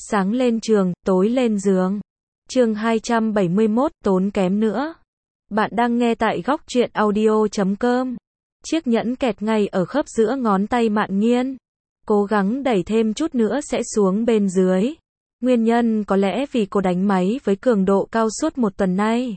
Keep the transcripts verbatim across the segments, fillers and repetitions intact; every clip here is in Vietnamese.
Sáng lên trường, tối lên giường. Chương hai trăm bảy mươi mốt, tốn kém nữa. Bạn đang nghe tại góc truyện audio chấm com. Chiếc nhẫn kẹt ngay ở khớp giữa ngón tay Mạn Nghiên. Cố gắng đẩy thêm chút nữa sẽ xuống bên dưới. Nguyên nhân có lẽ vì cô đánh máy với cường độ cao suốt một tuần nay,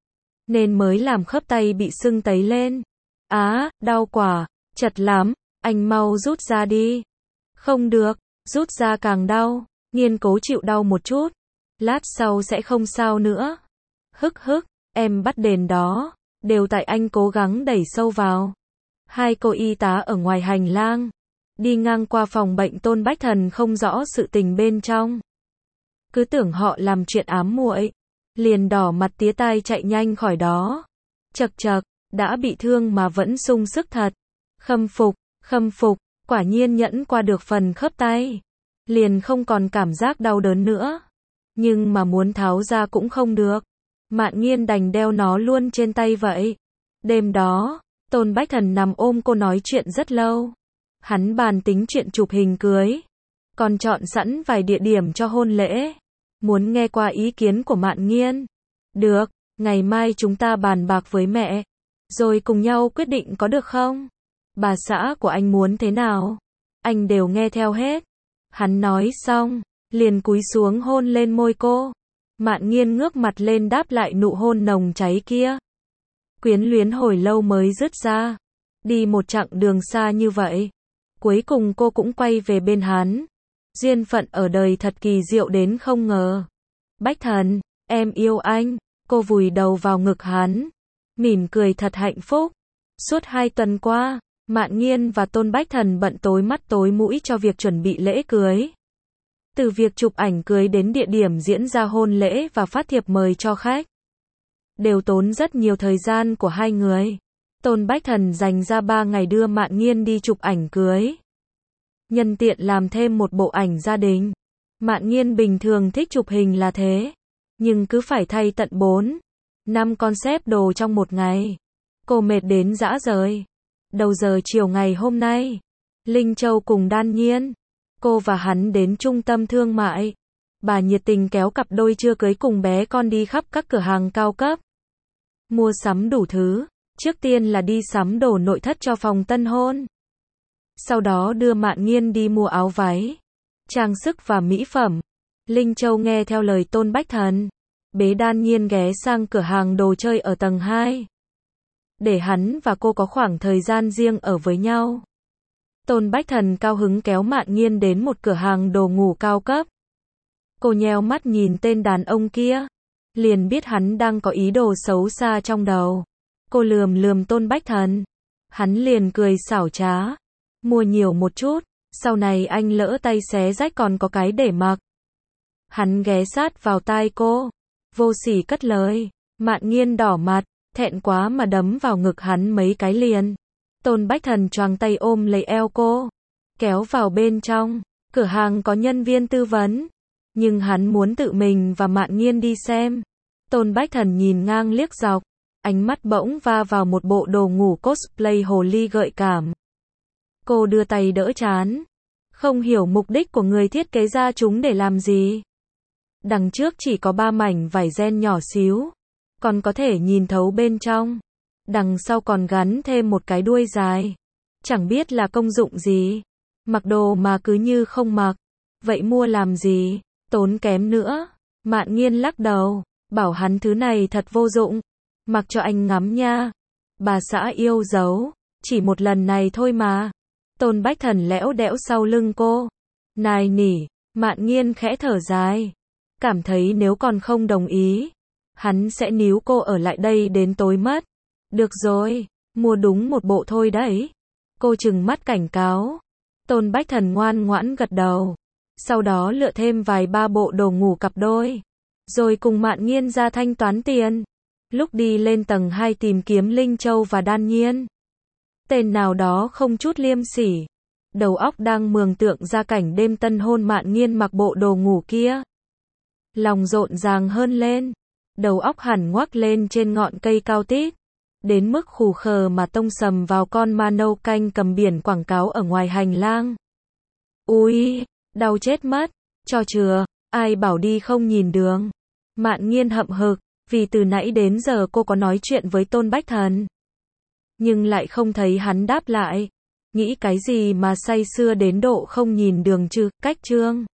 nên mới làm khớp tay bị sưng tấy lên. Á, đau quả, chật lắm, anh mau rút ra đi. Không được, rút ra càng đau. Nghiên cố chịu đau một chút. Lát sau sẽ không sao nữa. Hức hức, em bắt đền đó. Đều tại anh cố gắng đẩy sâu vào. Hai cô y tá ở ngoài hành lang. Đi ngang qua phòng bệnh Tôn Bách Thần không rõ sự tình bên trong. Cứ tưởng họ làm chuyện ám muội. Liền đỏ mặt tía tai chạy nhanh khỏi đó. Chật chật, đã bị thương mà vẫn sung sức thật. Khâm phục, khâm phục, quả nhiên nhẫn qua được phần khớp tay. Liền không còn cảm giác đau đớn nữa. Nhưng mà muốn tháo ra cũng không được. Mạn Nghiên đành đeo nó luôn trên tay vậy. Đêm đó, Tôn Bách Thần nằm ôm cô nói chuyện rất lâu. Hắn bàn tính chuyện chụp hình cưới. Còn chọn sẵn vài địa điểm cho hôn lễ. Muốn nghe qua ý kiến của Mạn Nghiên. Được, ngày mai chúng ta bàn bạc với mẹ. Rồi cùng nhau quyết định có được không? Bà xã của anh muốn thế nào? Anh đều nghe theo hết. Hắn nói xong, liền cúi xuống hôn lên môi cô. Mạn Nghiên ngước mặt lên đáp lại nụ hôn nồng cháy kia. Quyến luyến hồi lâu mới dứt ra. Đi một chặng đường xa như vậy. Cuối cùng cô cũng quay về bên hắn. Duyên phận ở đời thật kỳ diệu đến không ngờ. Bách Thần, em yêu anh. Cô vùi đầu vào ngực hắn. Mỉm cười thật hạnh phúc. Suốt hai tuần qua, Mạn Nghiên và Tôn Bách Thần bận tối mắt tối mũi cho việc chuẩn bị lễ cưới. Từ việc chụp ảnh cưới đến địa điểm diễn ra hôn lễ và phát thiệp mời cho khách. Đều tốn rất nhiều thời gian của hai người. Tôn Bách Thần dành ra ba ngày đưa Mạn Nghiên đi chụp ảnh cưới. Nhân tiện làm thêm một bộ ảnh gia đình. Mạn Nghiên bình thường thích chụp hình là thế. Nhưng cứ phải thay tận bốn, năm concept đồ trong một ngày. Cô mệt đến rã rời. Đầu giờ chiều ngày hôm nay, Linh Châu cùng Đan Nhiên, cô và hắn đến trung tâm thương mại. Bà nhiệt tình kéo cặp đôi chưa cưới cùng bé con đi khắp các cửa hàng cao cấp. Mua sắm đủ thứ. Trước tiên là đi sắm đồ nội thất cho phòng tân hôn. Sau đó đưa Mạn Nghiên đi mua áo váy, trang sức và mỹ phẩm. Linh Châu nghe theo lời Tôn Bách Thần. Bế Đan Nhiên ghé sang cửa hàng đồ chơi ở tầng hai. Để hắn và cô có khoảng thời gian riêng ở với nhau. Tôn Bách Thần cao hứng kéo Mạn Nghiên đến một cửa hàng đồ ngủ cao cấp. Cô nheo mắt nhìn tên đàn ông kia. Liền biết hắn đang có ý đồ xấu xa trong đầu. Cô lườm lườm Tôn Bách Thần. Hắn liền cười xảo trá. Mua nhiều một chút, sau này anh lỡ tay xé rách còn có cái để mặc. Hắn ghé sát vào tai cô. Vô sỉ cất lời. Mạn Nghiên đỏ mặt, thẹn quá mà đấm vào ngực hắn mấy cái liền. Tôn Bách Thần choàng tay ôm lấy eo cô. Kéo vào bên trong. Cửa hàng có nhân viên tư vấn. Nhưng hắn muốn tự mình và Mạn Nghiên đi xem. Tôn Bách Thần nhìn ngang liếc dọc. Ánh mắt bỗng va vào một bộ đồ ngủ cosplay hồ ly gợi cảm. Cô đưa tay đỡ trán. Không hiểu mục đích của người thiết kế ra chúng để làm gì. Đằng trước chỉ có ba mảnh vải ren nhỏ xíu. Còn có thể nhìn thấu bên trong. Đằng sau còn gắn thêm một cái đuôi dài. Chẳng biết là công dụng gì. Mặc đồ mà cứ như không mặc. Vậy mua làm gì? Tốn kém nữa. Mạn Nghiên lắc đầu. Bảo hắn thứ này thật vô dụng. Mặc cho anh ngắm nha. Bà xã yêu dấu. Chỉ một lần này thôi mà. Tôn Bách Thần lẽo đẽo sau lưng cô. Nài nỉ. Mạn Nghiên khẽ thở dài. Cảm thấy nếu còn không đồng ý, hắn sẽ níu cô ở lại đây đến tối mất. Được rồi, mua đúng một bộ thôi đấy. Cô trừng mắt cảnh cáo. Tôn Bách Thần ngoan ngoãn gật đầu. Sau đó lựa thêm vài ba bộ đồ ngủ cặp đôi. Rồi cùng Mạn Nghiên ra thanh toán tiền. Lúc đi lên tầng hai tìm kiếm Linh Châu và Đan Nhiên. Tên nào đó không chút liêm sỉ. Đầu óc đang mường tượng ra cảnh đêm tân hôn Mạn Nghiên mặc bộ đồ ngủ kia. Lòng rộn ràng hơn lên. Đầu óc hẳn ngoắc lên trên ngọn cây cao tít. Đến mức khù khờ mà tông sầm vào con ma nâu canh cầm biển quảng cáo ở ngoài hành lang. Ui, đau chết mất. Cho chừa, Ai bảo đi không nhìn đường. Mạn Nghiên hậm hực, vì từ nãy đến giờ cô có nói chuyện với Tôn Bách Thần. Nhưng lại không thấy hắn đáp lại. Nghĩ cái gì mà say sưa đến độ không nhìn đường chứ, cách Trương.